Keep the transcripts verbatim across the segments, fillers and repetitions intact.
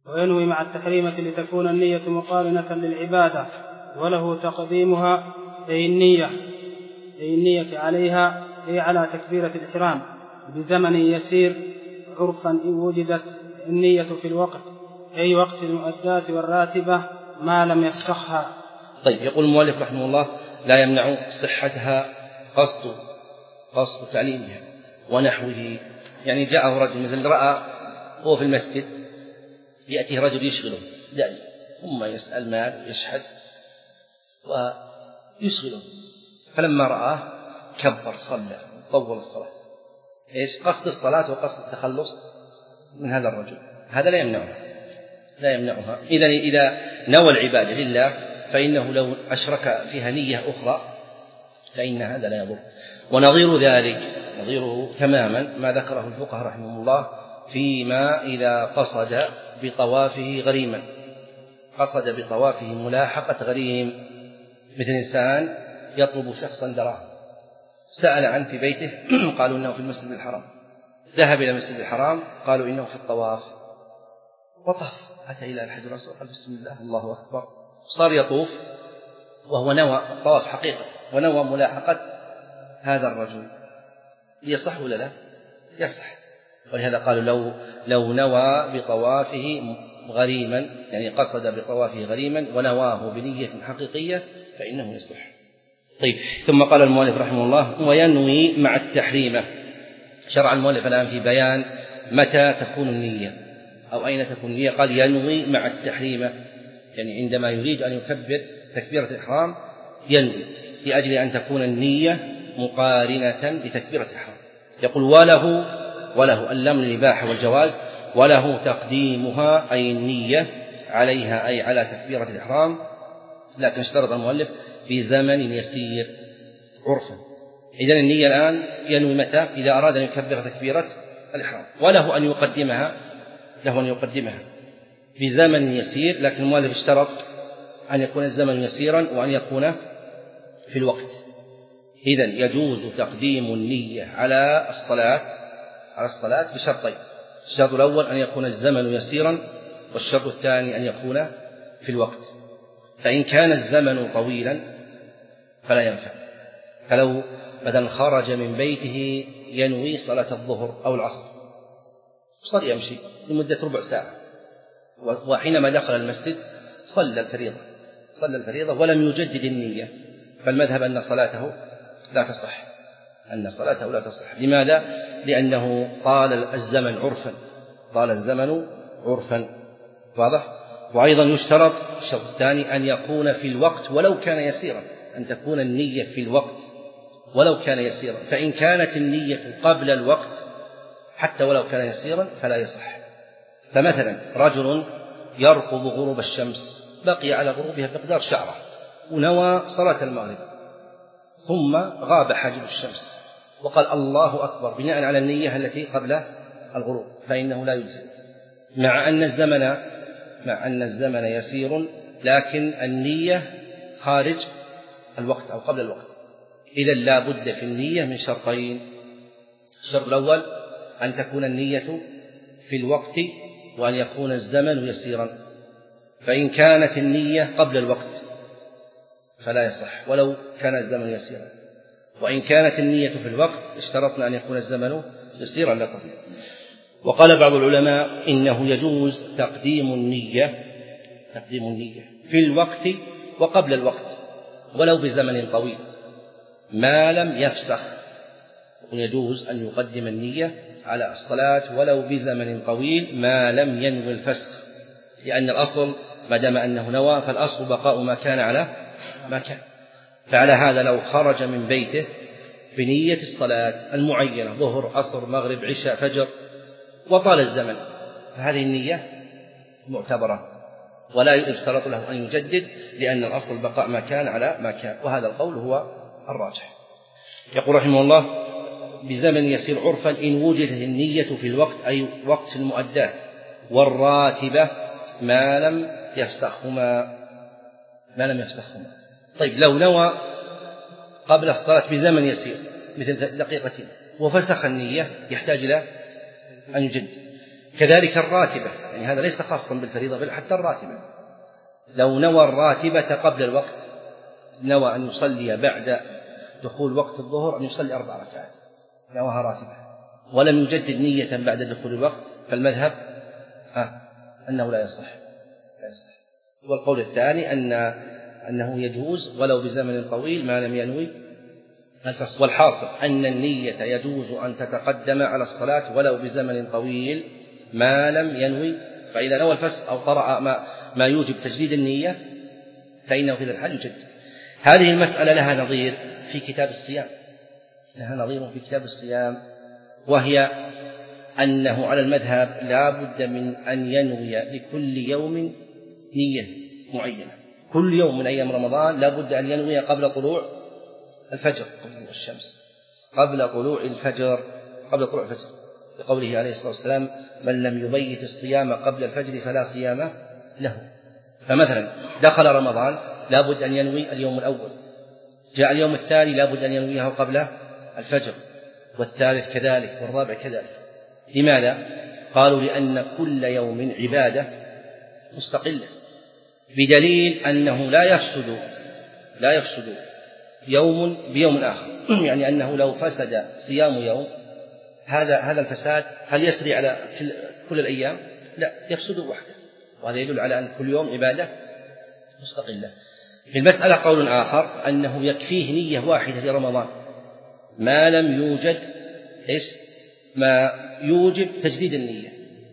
وينوي مع التحريمة لتكون النية مقارنة للعبادة، وله تقديمها أي النية أي النية عليها أي على تكبيرة الإحرام بزمن يسير عرفا إن وجدت النية في الوقت أي وقت المؤدات والراتبة ما لم يفسخها. طيب، يقول المؤلف رحمه الله: لا يمنع صحتها قصد قصد تعليمها ونحوه. يعني جاءه رجل مثل رأى هو في المسجد يأتيه رجل يشغله دائما، ثم يسأل مال يشحذ ويشغله، فلما رآه كبر صلى طول الصلاة. إيش قصد الصلاة وقصد التخلص من هذا الرجل؟ هذا لا يمنعها لا يمنعها إذا إذا نوى العبادة لله فإنه لو أشرك فيها نية أخرى فإن هذا لا يضر. ونظير ذلك نظيره تماما ما ذكره الفقهاء رحمه الله فيما إذا قصد بطوافه غريما قصد بطوافه ملاحقة غريم، مثل إنسان يطلب شخصا دراهم، سأل عنه في بيته قالوا إنه في المسجد الحرام، ذهب إلى المسجد الحرام قالوا إنه في الطواف، وطاف أتى إلى الحجر الأسود قال بسم الله الله أكبر، صار يطوف وهو نوى الطواف حقيقة ونوى ملاحقة هذا الرجل، يصح ولا لا؟ يصح. ولهذا قالوا لو لو نوى بطوافه غريما، يعني قصد بطوافه غريما ونواه بنية حقيقية فإنه يصح. طيب، ثم قال المؤلف رحمه الله: وينوي مع التحريمة. شرع المؤلف الآن في بيان متى تكون النية أو أين تكون النية. قال ينوي مع التحريمة، يعني عندما يريد أن يكبر تكبيرة الإحرام ينوي لأجل أن تكون النية مقارنة لتكبيرة الإحرام. يقول وله وله اللام للإباحة والجواز، وله تقديمها أي النية عليها أي على تكبيرة الإحرام، لكن اشترط المؤلف في زمن يسير عرفا. إذن النية الآن ينوي متى؟ إذا أراد أن يكبر تكبيرة الإحرام، وله أن يقدمها له أن يقدمها في زمن يسير، لكن المؤلف اشترط أن يكون الزمن يسيرا وأن يكون في الوقت. إذن يجوز تقديم النية على الصلاة على الصلاة بشرطين: الشرط الأول أن يكون الزمن يسيرا، والشرط الثاني أن يكون في الوقت. فإن كان الزمن طويلا فلا ينفع، فلو بدل خرج من بيته ينوي صلاة الظهر أو العصر صار يمشي لمدة ربع ساعة، وحينما دخل المسجد صلى الفريضة صلى الفريضة ولم يجدد النية، فالمذهب أن صلاته لا تصح أن صلاته لا تصح. لماذا؟ لأنه طال الزمن عرفا طال الزمن عرفا واضح. وأيضا يشترط الشرط الثاني أن يكون في الوقت ولو كان يسيرا، أن تكون النية في الوقت ولو كان يسيرا. فإن كانت النية قبل الوقت حتى ولو كان يسيرا فلا يصح. فمثلا رجل يرقب غروب الشمس، بقي على غروبها بمقدار شعرة ونوى صلاة المغرب، ثم غاب حاجب الشمس وقال الله أكبر بناء على النية التي قبل الغروب، فإنه لا يجزئ، مع أن الزمن مع أن الزمن يسير لكن النية خارج الوقت أو قبل الوقت. إذن لا بد في النية من شرطين: الشرط الأول أن تكون النية في الوقت وأن يكون الزمن يسيرا. فإن كانت النية قبل الوقت فلا يصح ولو كان الزمن يسيرا، وإن كانت النية في الوقت اشترطنا أن يكون الزمن يسيرا لا طويلا. وقال بعض العلماء إنه يجوز تقديم النية تقديم النية في الوقت وقبل الوقت ولو بزمن طويل ما لم يفسخ. يجوز أن يقدم النية على الصلاة ولو بزمن طويل ما لم ينوي الفسخ، لأن الأصل ما دام أنه نوى فالأصل بقاء ما كان على ما كان. فعلى هذا لو خرج من بيته بنية الصلاة المعينة ظهر عصر مغرب عشاء فجر وطال الزمن فهذه النية معتبرة ولا يشترط له أن يجدد، لأن الأصل بقاء ما كان على ما كان، وهذا القول هو الراجح. يقول رحمه الله: بزمن يسير عرفا إن وجدت النية في الوقت أي وقت المؤدات، والراتبة ما لم يفسخهما ما لم يفسخهما. طيب، لو نوى قبل الصلاة بزمن يسير مثل دقيقتين وفسخ النية يحتاج إلى أن يجدد. كذلك الراتبة، يعني هذا ليس خاصا بالفريضة بل حتى الراتبة، لو نوى الراتبة قبل الوقت، نوى أن يصلي بعد دخول وقت الظهر أن يصلي أربع ركعات، نواها راتبة ولم يجدد نية بعد دخول الوقت، فالمذهب آه أنه لا يصح لا يصح. والقول الثاني أن أنه يجوز ولو بزمن طويل ما لم ينوي الفصل. والحاصل أن النية يجوز أن تتقدم على الصلاة ولو بزمن طويل ما لم ينوي، فإذا نوى الفسخ أو طرأ ما, ما يوجب تجديد النية فإنه في ذا الحال يجدد. هذه المسألة لها نظير في كتاب الصيام، لها نظير في كتاب الصيام، وهي أنه على المذهب لا بد من أن ينوي لكل يوم نية معينة، كل يوم من أيام رمضان لا بد أن ينوي قبل طلوع الفجر، قبل طلوع الشمس، قبل طلوع الفجر، قبل طلوع الفجر، لقوله عليه الصلاة والسلام: من لم يبيت الصيام قبل الفجر فلا صيام له. فمثلا دخل رمضان لا بد أن ينوي اليوم الأول، جاء اليوم الثاني لا بد أن ينويه قبل الفجر، والثالث كذلك، والرابع كذلك. لماذا؟ قالوا لأن كل يوم عبادة مستقلة، بدليل أنه لا يفسد لا يفسد يوم بيوم آخر، يعني أنه لو فسد صيام يوم هذا هذا الفساد هل يسري على كل الأيام؟ لا، يفسد وحده، وهذا يدل على أن كل يوم عبادة مستقلة. في المسألة قول آخر أنه يكفيه نية واحدة لرمضان ما لم يوجد إيش؟ ما يوجب تجديد النية،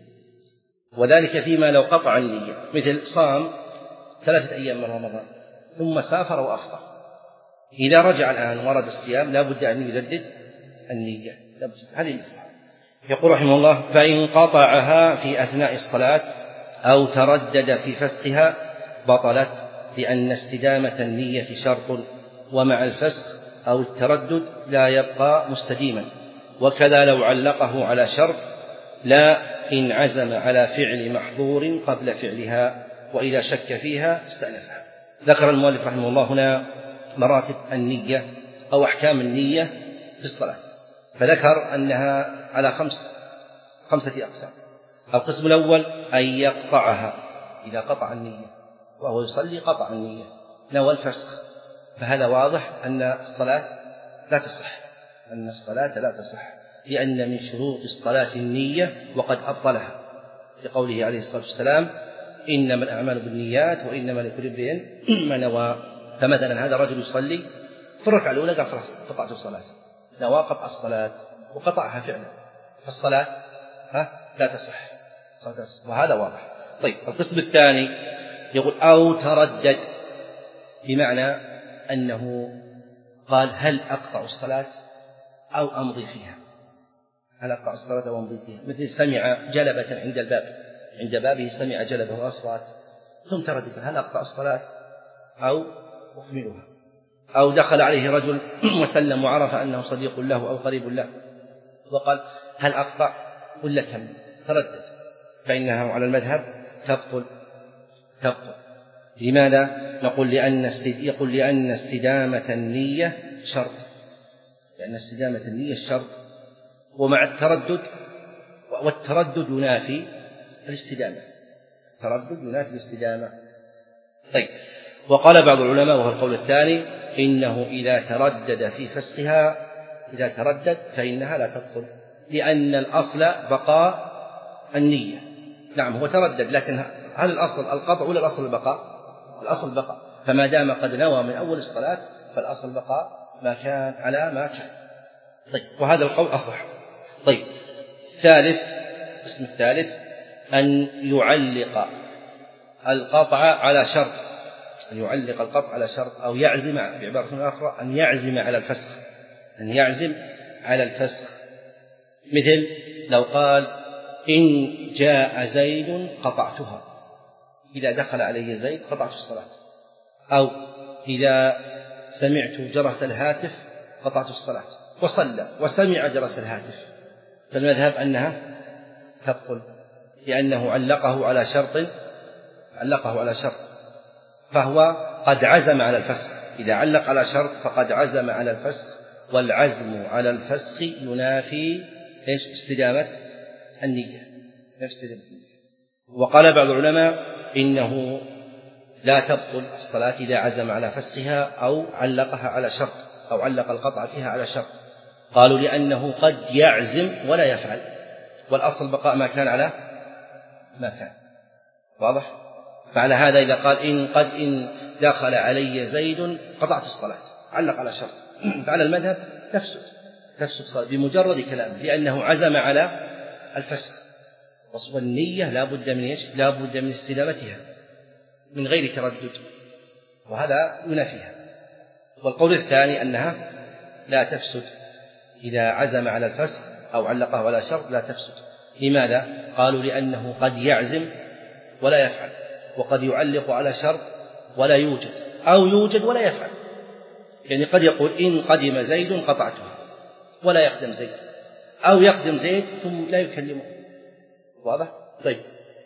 وذلك فيما لو قطع النية، مثل صام ثلاثة أيام من رمضان ثم سافر وأفطر، إذا رجع الآن ورد الصيام لا بد أن يجدد النية. هذه المسألة. يقول رحمه الله: فإن قطعها في أثناء الصلاة أو تردد في فسخها بطلت، لأن استدامة النية شرط، ومع الفسخ أو التردد لا يبقى مستديما. وكذا لو علقه على شرط لا إن عزم على فعل محظور قبل فعلها، وإذا شك فيها استأنفها. ذكر المؤلف رحمه الله هنا مراتب النية أو أحكام النية في الصلاة، فذكر أنها على خمس خمسة أقسام. القسم الأول أن يقطعها، إذا قطع النية وهو يصلي قطع النية نوى الفسخ، فهذا واضح أن الصلاة لا تصح، أن الصلاة لا تصح، لأن من شروط الصلاة النية وقد أبطلها، لقوله عليه الصلاة والسلام: إنما الأعمال بالنيات وإنما لكل امرئ ما نوى. فمثلا هذا رجل يصلي في الركعة الأولى قال خلاص قطعت الصلاة، نوى قطع الصلاة وقطعها فعلا، فالصلاة ها لا تصح، وهذا واضح. طيب القسم الثاني يقول أو تردد، بمعنى أنه قال هل أقطع الصلاة أو أمضي فيها، هل أقطع الصلاة أو أمضي فيها، مثل سمع جلبة عند الباب، عند بابه سمع جلبة وأصوات ثم تردد هل أقطع الصلاة أو أكملها، أو دخل عليه رجل وسلم وعرف أنه صديق له أو قريب له وقال هل أقطع ولا كمل، تردد، فإنها على المذهب تبطل تبطل. لماذا؟ نقول لأن يقول لأن استدامة النية شرط، لأن استدامة النية شرط، ومع التردد، والتردد ينافي الاستدامة، التردد ينافي الاستدامة. طيب، وقال بعض العلماء وهو القول الثاني إنه إذا تردد في فسخها، إذا تردد فإنها لا تبطل، لأن الأصل بقاء النية. نعم هو تردد، لكن هل الأصل القطع ولا الأصل البقاء؟ الأصل بقاء، فما دام قد نوى من أول الصلاة فالأصل بقاء ما كان على ما كان. طيب، وهذا القول أصح. طيب، ثالث القسم الثالث أن يعلق القطع على شرط، أن يعلق القطع على شرط، أو يعزم، بعبارة أخرى أن يعزم على الفسخ، أن يعزم على الفسخ. مثل لو قال إن جاء زيد قطعتها، إذا دخل علي زيد قطعت الصلاة، أو إذا سمعت جرس الهاتف قطعت الصلاة، وصلى وسمع جرس الهاتف، فالمذهب أنها تبطل، لأنه علقه على شرط، علقه على شرط، فهو قد عزم على الفسخ. إذا علق على شرط فقد عزم على الفسخ، والعزم على الفسخ ينافي إيش؟ استدامة النية، يفسد. وقال بعض العلماء إنه لا تبطل الصلاة إذا عزم على فسخها أو علقها على شرط، أو علق القطع فيها على شرط. قالوا لأنه قد يعزم ولا يفعل، والأصل بقاء ما كان على ما كان. واضح؟ فعلى هذا إذا قال إن قد إن دخل علي زيد قطعت الصلاة، علق على شرط، فعلى المذهب تفسد تفسد صلاة بمجرد كلامه، لأنه عزم على الفسخ. والنية لا بد من إيش؟ لا بد من استدامتها من غير تردد، وهذا ينافيها. والقول الثاني أنها لا تفسد إذا عزم على الفسخ أو علقه على شرط، لا تفسد. لماذا؟ قالوا لأنه قد يعزم ولا يفعل، وقد يعلق على شرط ولا يوجد، أو يوجد ولا يفعل. يعني قد يقول إن قدم زيد قطعته ولا يقدم زيد، أو يقدم زيد ثم لا يكلمه. واضح؟ طيب.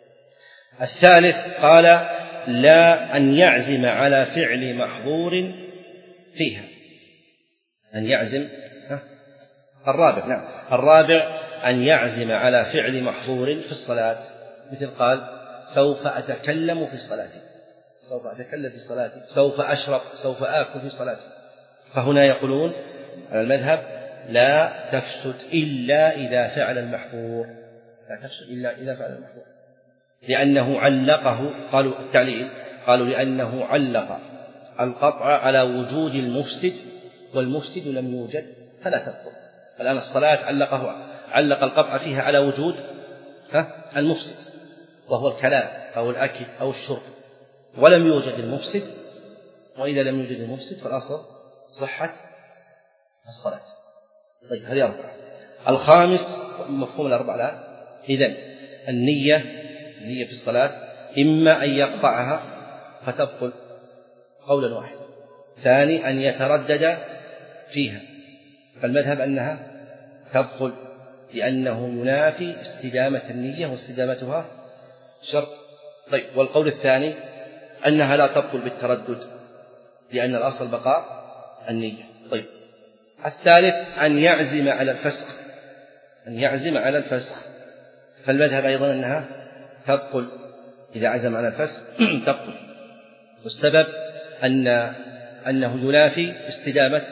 الثالث قال لا أن يعزم على فعل محظور فيها، أن يعزم ها؟ الرابع نعم الرابع أن يعزم على فعل محظور في الصلاة، مثل قال سوف أتكلم في صلاتي، سوف أتكلم في صلاتي، سوف أشرب، سوف آكل في صلاتي. فهنا يقولون على المذهب لا تفسد إلا إذا فعل المحظور، لا تفسد إلا إذا فعل المحظور، لأنه علقه. قالوا التعليل، قالوا لأنه علق القطع على وجود المفسد، والمفسد لم يوجد فلا تبطل. الآن الصلاة علقه علق القطع فيها على وجود ها المفسد، وهو الكلام أو الأكل أو الشرب، ولم يوجد المفسد، وإذا لم يوجد المفسد فالأصل صحة الصلاة. طيب هذه أربعة. الخامس مفهوم الأربعة الآن. إذن النية النية في الصلاة إما أن يقطعها فتبطل قولا واحدا، ثاني أن يتردد فيها، فالمذهب أنها تبطل لأنه ينافي استدامة النية، واستدامتها شرط. طيب والقول الثاني أنها لا تبطل بالتردد لأن الأصل بقاء النية. طيب الثالث أن يعزم على الفسخ، أن يعزم على الفسخ، فالمذهب أيضا أنها تبطل إذا عزم على الفسخ تبطل، والسبب أن أنه ينافي استدامة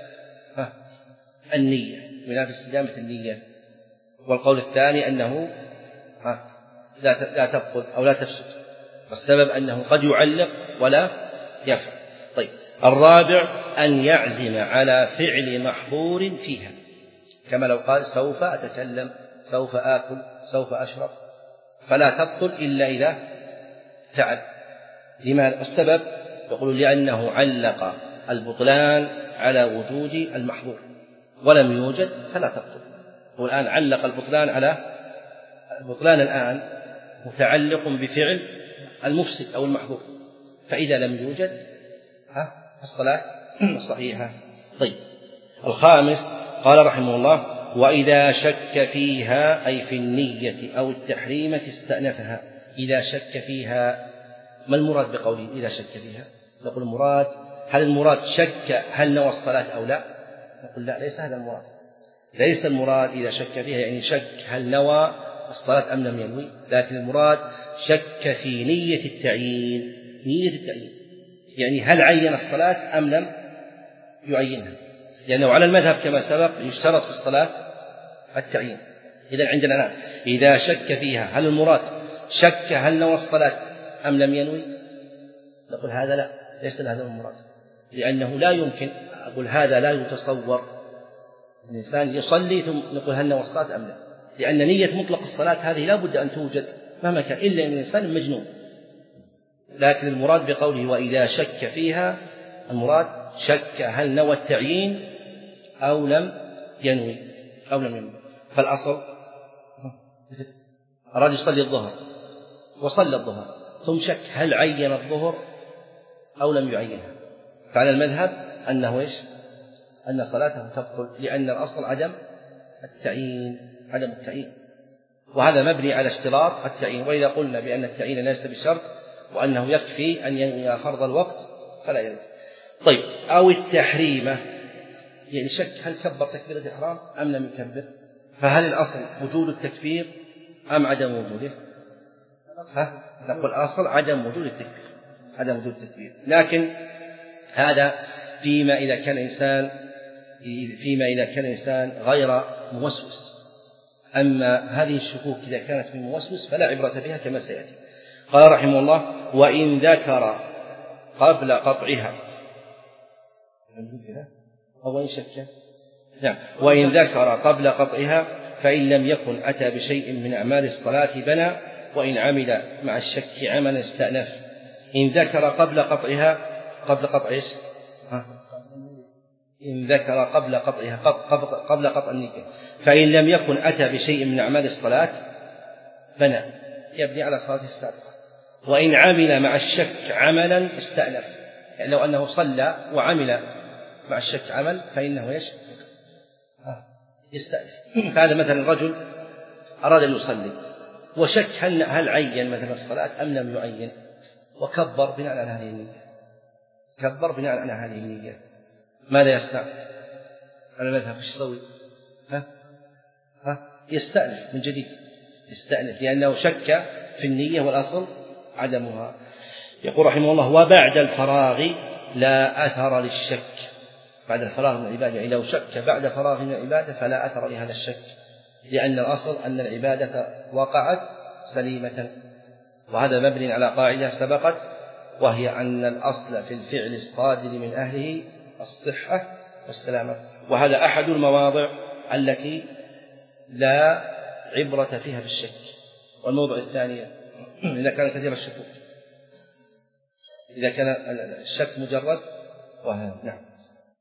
النية، ينافي استدامة النية. والقول الثاني أنه لا تبطل أو لا تفسد، والسبب أنه قد يعلق ولا يفعل. طيب الرابع أن يعزم على فعل محظور فيها، كما لو قال سوف أتكلم، سوف آكل، سوف أشرب، فلا تبطل إلا إذا فعل. لماذا؟ السبب يقول لأنه علق البطلان على وجود المحظور ولم يوجد فلا تبطل. والآن علق البطلان على البطلان الآن متعلق بفعل المفسد أو المحظور، فإذا لم يوجد ها الصلاة صحيحة. طيب الخامس قال رحمه الله وإذا شك فيها أي في النية أو التحريمة استأنفها. إذا شك فيها، ما المراد بقوله إذا شك فيها؟ نقول المراد هل المراد شك هل نوى الصلاة أو لا؟ نقول لا، ليس هذا المراد، ليس المراد إذا شك فيها يعني شك هل نوى الصلاة أم لم ينوي، لكن المراد شك في نية التعيين، نية التعيين يعني هل عين الصلاة أم لم يعينها، لأنه على المذهب كما سبق يشترط في الصلاة التعيين. إذا عندنا الآن إذا شك فيها هل المراد شك هل نوى الصلاة أم لم ينوي، نقول هذا لا، ليس هذا المراد، لأنه لا يمكن أقول هذا لا يتصور الإنسان يصلي ثم نقول هل نوى الصلاة أم لا، لأن نية مطلق الصلاة هذه لا بد أن توجد مهما كان إلا من الإنسان مجنون. لكن المراد بقوله وإذا شك فيها المراد شك هل نوى التعيين أو لم ينوي أو لم ينوي. فالأصل أراد يصلي الظهر وصلى الظهر ثم شك هل عين الظهر أو لم يعينها، فعلى المذهب أنه إيش؟ أن صلاته تبطل، لأن الأصل عدم التعيين، عدم التعيين، وهذا مبني على اشتراط التعيين. وإذا قلنا بأن التعيين ليس بشرط وأنه يكفي أن ينوي فرض الوقت فلا يرد. طيب أو التحريمة يعني شك هل كبر تكبيرة الإحرام أم لم يكبر، فهل الأصل وجود التكبير أم عدم وجوده؟ ها؟ نقول الأصل عدم وجود التكبير، عدم وجود التكبير، لكن هذا فيما إذا كان الإنسان فيما إذا كان الإنسان غير موسوس. أما هذه الشكوك إذا كانت من موسوس فلا عبرة بها كما سيأتي. قال رحمه الله: وإن ذكر قبل قطعها أو إن شك نعم وإن ذكر قبل قطعها فإن لم يكن أتى بشيء من أعمال الصلاة بنى، وإن عمل مع الشك عملا استأنف. إن ذكر قبل قطعها قبل قطع إيش؟ إن ذكر قبل قطعها قبل قطع النية فإن لم يكن أتى بشيء من أعمال الصلاة بنى، يبني على صلاته السابقة. وإن عمل مع الشك عملا استأنف، يعني لو أنه صلى وعمل مع الشك عمل فإنه يش يستأنف. هذا مثلا رجل أراد أن يصلي وشك هل هل عين مثلا الصلاة أم لم يعين، وكبر بناء على هذه النية، كبر بناء على هذه النية، ماذا يصنع؟ على المذهب ايش يسوي؟ ها؟ ها؟ يستأنف من جديد، يستأنف لأنه شك في النية والأصل عدمها. يقول رحمه الله: وبعد الفراغ لا أثر للشك. بعد الفراغ من العبادة، يعني لو شك بعد فراغ من العبادة فلا أثر لهذا الشك، لأن الأصل أن العبادة وقعت سليمة. وهذا مبني على قاعدة سبقت، وهي أن الأصل في الفعل الصادر من أهله الصحة والسلامة. وهذا أحد المواضع التي لا عبرة فيها بالشك. والموضع الثاني إذا كان كثير الشكوك، إذا كان الشك مجرد وهذا نعم